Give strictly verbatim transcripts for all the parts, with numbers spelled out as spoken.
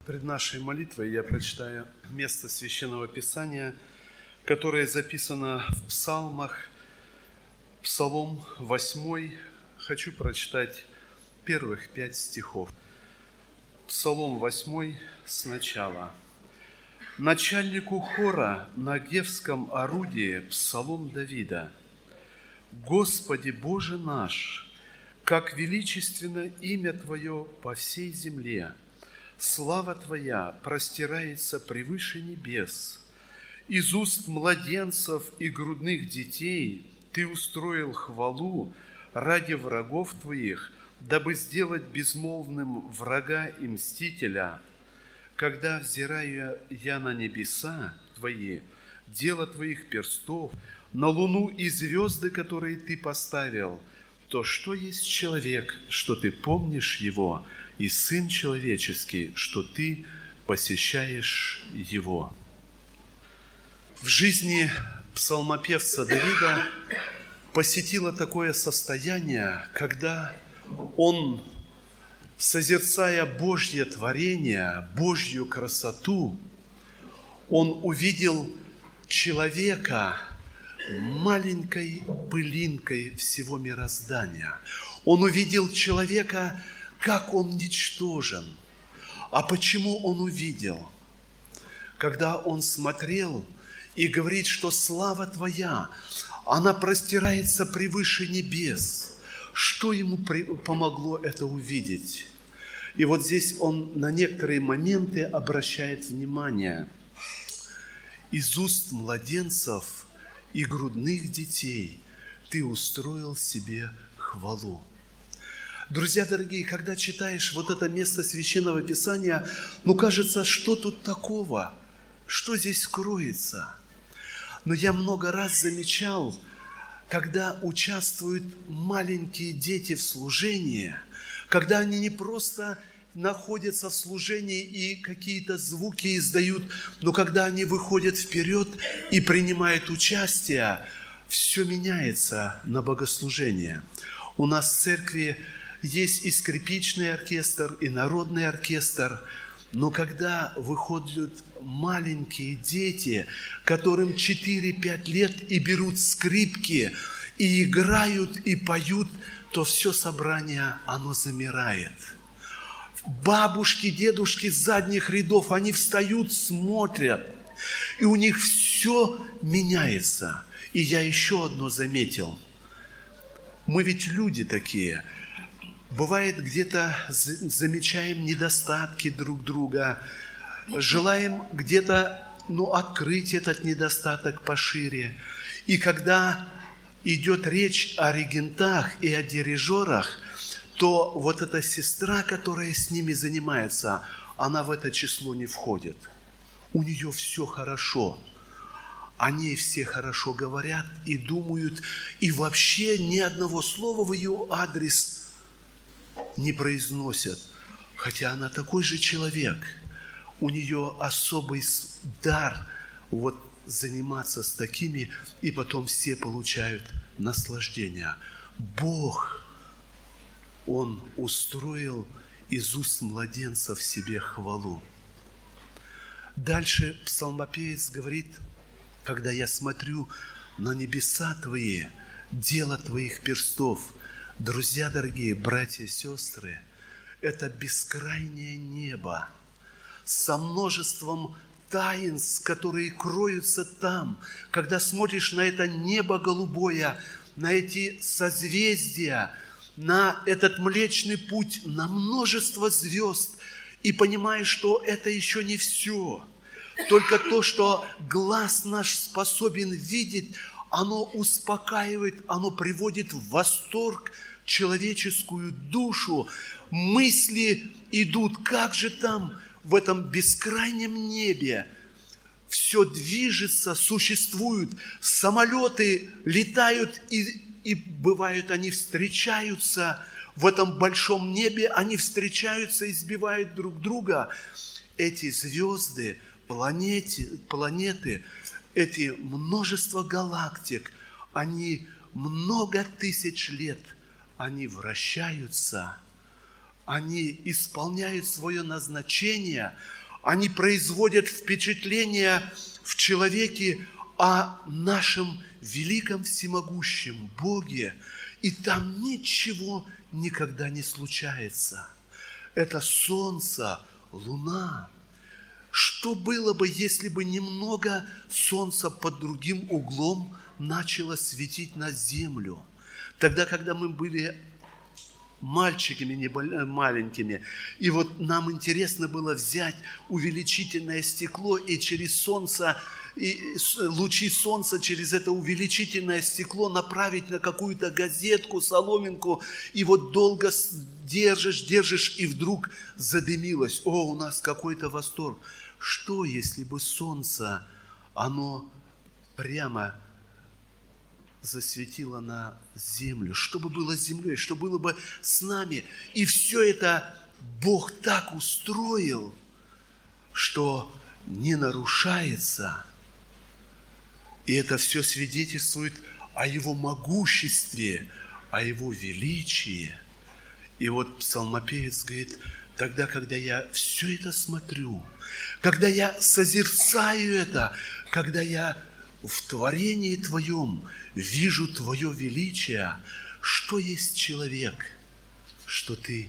Пред нашей молитвой я прочитаю место Священного Писания, которое записано в Псалмах, Псалом восьмой. Хочу прочитать первых пять стихов. Псалом восьмой сначала. Начальнику хора на гевском орудии псалом Давида. Господи Боже наш, как величественно имя Твое по всей земле! Слава Твоя простирается превыше небес. Из уст младенцев и грудных детей Ты устроил хвалу ради врагов Твоих, дабы сделать безмолвным врага и мстителя. Когда взираю я на небеса Твои, дело Твоих перстов, на луну и звезды, которые Ты поставил, то что есть человек, что Ты помнишь его, и Сын человеческий, что Ты посещаешь его. В жизни псалмопевца Давида посетило такое состояние, когда он, созерцая Божье творение, Божью красоту, он увидел человека маленькой пылинкой всего мироздания. Он увидел человека, как он ничтожен. А почему он увидел? Когда он смотрел и говорит, что слава Твоя, она простирается превыше небес. Что ему помогло это увидеть? И вот здесь он на некоторые моменты обращает внимание. Из уст младенцев и грудных детей Ты устроил себе хвалу. Друзья дорогие, когда читаешь вот это место Священного Писания, ну, кажется, что тут такого? Что здесь кроется? Но я много раз замечал, когда участвуют маленькие дети в служении, когда они не просто находятся в служении и какие-то звуки издают, но когда они выходят вперед и принимают участие, все меняется на богослужение. У нас в церкви есть и скрипичный оркестр, и народный оркестр, но когда выходят маленькие дети, которым четыре-пять лет, и берут скрипки, и играют, и поют, то все собрание, оно замирает. Бабушки, дедушки с задних рядов, они встают, смотрят, и у них все меняется. И я еще одно заметил. Мы ведь люди такие. Бывает, где-то замечаем недостатки друг друга, желаем где-то, ну, открыть этот недостаток пошире. И когда идет речь о регентах и о дирижерах, то вот эта сестра, которая с ними занимается, она в это число не входит. У нее все хорошо. О ней все хорошо говорят и думают, и вообще ни одного слова в ее адрес не произносят, хотя она такой же человек. У нее особый дар вот заниматься с такими, и потом все получают наслаждение. Бог, Он устроил из уст младенцев себе хвалу. Дальше псалмопевец говорит: когда я смотрю на небеса Твои, дело Твоих перстов. Друзья дорогие, братья и сестры, это бескрайнее небо со множеством таинств, которые кроются там. Когда смотришь на это небо голубое, на эти созвездия, на этот Млечный Путь, на множество звезд, и понимаешь, что это еще не все. Только то, что глаз наш способен видеть, оно успокаивает, оно приводит в восторг человеческую душу. Мысли идут, как же там, в этом бескрайнем небе, все движется, существуют, самолеты летают, и, и бывают, они встречаются в этом большом небе, они встречаются и сбивают друг друга. Эти звезды, планеты, планеты, эти множество галактик, они много тысяч лет, они вращаются они исполняют свое назначение, они производят впечатление в человеке о нашем великом всемогущем Боге, и там ничего никогда не случается. Это солнце, луна. Что было бы, если бы немного солнца под другим углом начало светить на землю? Тогда, когда мы были мальчиками не маленькими, и вот нам интересно было взять увеличительное стекло и через солнце, и лучи солнца через это увеличительное стекло направить на какую-то газетку, соломинку, и вот долго держишь, держишь, и вдруг задымилось. О, у нас какой-то восторг. Что, если бы солнце, оно прямо засветило на землю? Что бы было с землей? Что было бы с нами? И все это Бог так устроил, что не нарушается. И это все свидетельствует о Его могуществе, о Его величии. И вот псалмопевец говорит: тогда, когда я все это смотрю, когда я созерцаю это, когда я в творении Твоем вижу Твое величие, что есть человек, что Ты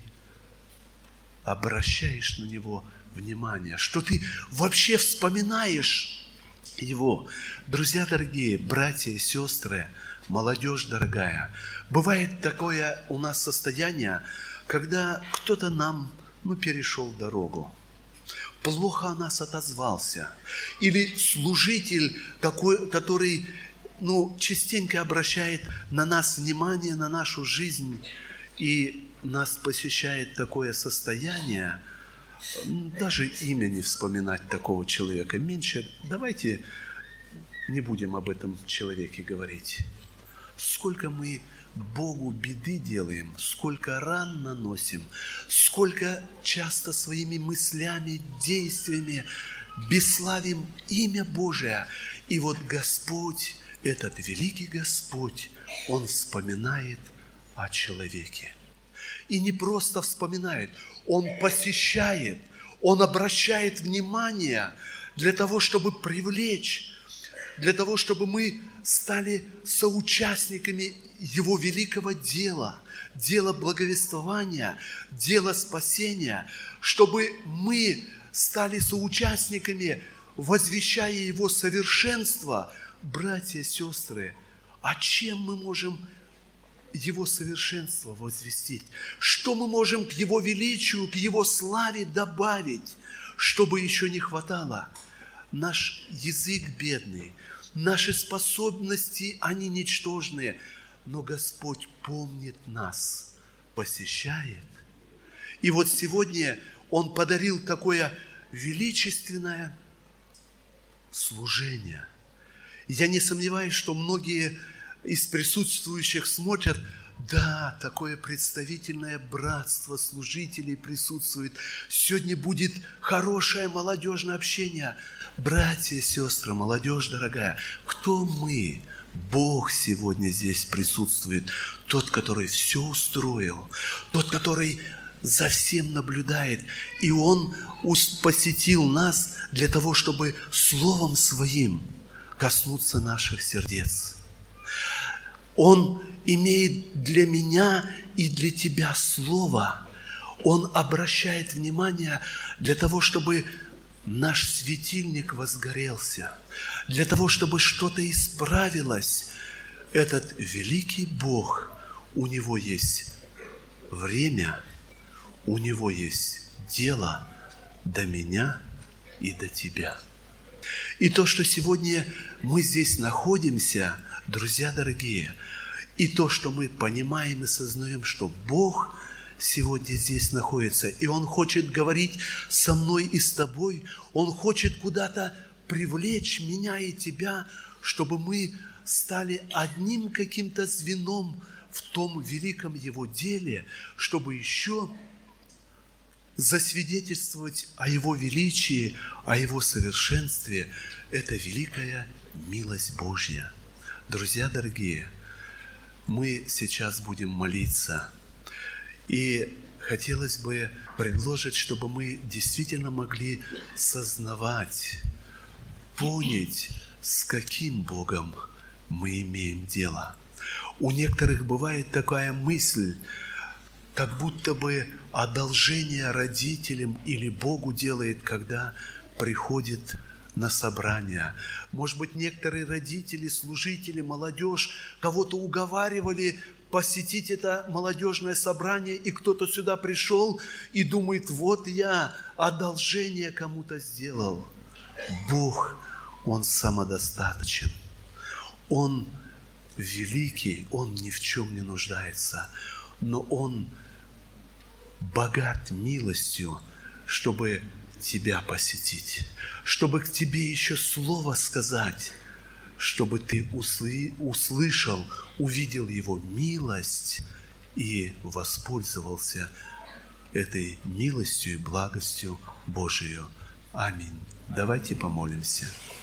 обращаешь на него внимание, что Ты вообще вспоминаешь его. Друзья дорогие, братья и сестры, молодежь дорогая, бывает такое у нас состояние, когда кто-то нам, ну, перешел дорогу, плохо о нас отозвался, или служитель, такой, который, ну, частенько обращает на нас внимание, на нашу жизнь, и нас посещает такое состояние, даже имя не вспоминать такого человека. Меньше давайте не будем об этом человеке говорить. Сколько мы Богу беды делаем, сколько ран наносим, сколько часто своими мыслями, действиями бесславим имя Божие. И вот Господь, этот великий Господь, Он вспоминает о человеке. И не просто вспоминает, Он посещает, Он обращает внимание для того, чтобы привлечь, для того, чтобы мы стали соучастниками Его великого дела, дела благовествования, дела спасения, чтобы мы стали соучастниками, возвещая Его совершенство. Братья, сестры, а чем мы можем Его совершенство возвестить? Что мы можем к Его величию, к Его славе добавить, чтобы еще не хватало? Наш язык бедный, наши способности, они ничтожные, но Господь помнит нас, посещает. И вот сегодня Он подарил такое величественное служение. Я не сомневаюсь, что многие из присутствующих смотрят: да, такое представительное братство служителей присутствует. Сегодня будет хорошее молодежное общение. Братья и сестры, молодежь дорогая, кто мы? Бог сегодня здесь присутствует. Тот, который все устроил. Тот, который за всем наблюдает. И Он посетил нас для того, чтобы Словом Своим коснуться наших сердец. Он имеет для меня и для тебя Слово. Он обращает внимание для того, чтобы наш светильник возгорелся, для того, чтобы что-то исправилось. Этот великий Бог, у Него есть время, у Него есть дело до меня и до тебя. И то, что сегодня мы здесь находимся, друзья дорогие, и то, что мы понимаем и сознаем, что Бог сегодня здесь находится, и Он хочет говорить со мной и с тобой, Он хочет куда-то привлечь меня и тебя, чтобы мы стали одним каким-то звеном в том великом Его деле, чтобы еще засвидетельствовать о Его величии, о Его совершенстве. Это великая милость Божья. Друзья дорогие, мы сейчас будем молиться. И хотелось бы предложить, чтобы мы действительно могли сознавать, понять, с каким Богом мы имеем дело. У некоторых бывает такая мысль, как будто бы одолжение родителям или Богу делает, когда приходит на собрание. Может быть, некоторые родители, служители, молодежь кого-то уговаривали посетить это молодежное собрание, и кто-то сюда пришел и думает: вот я одолжение кому-то сделал. Бог, Он самодостаточен. Он великий, Он ни в чем не нуждается, но Он богат милостью, чтобы тебя посетить, чтобы к тебе еще слово сказать, чтобы ты услы- услышал, увидел Его милость и воспользовался этой милостью и благостью Божию. Аминь. Давайте помолимся.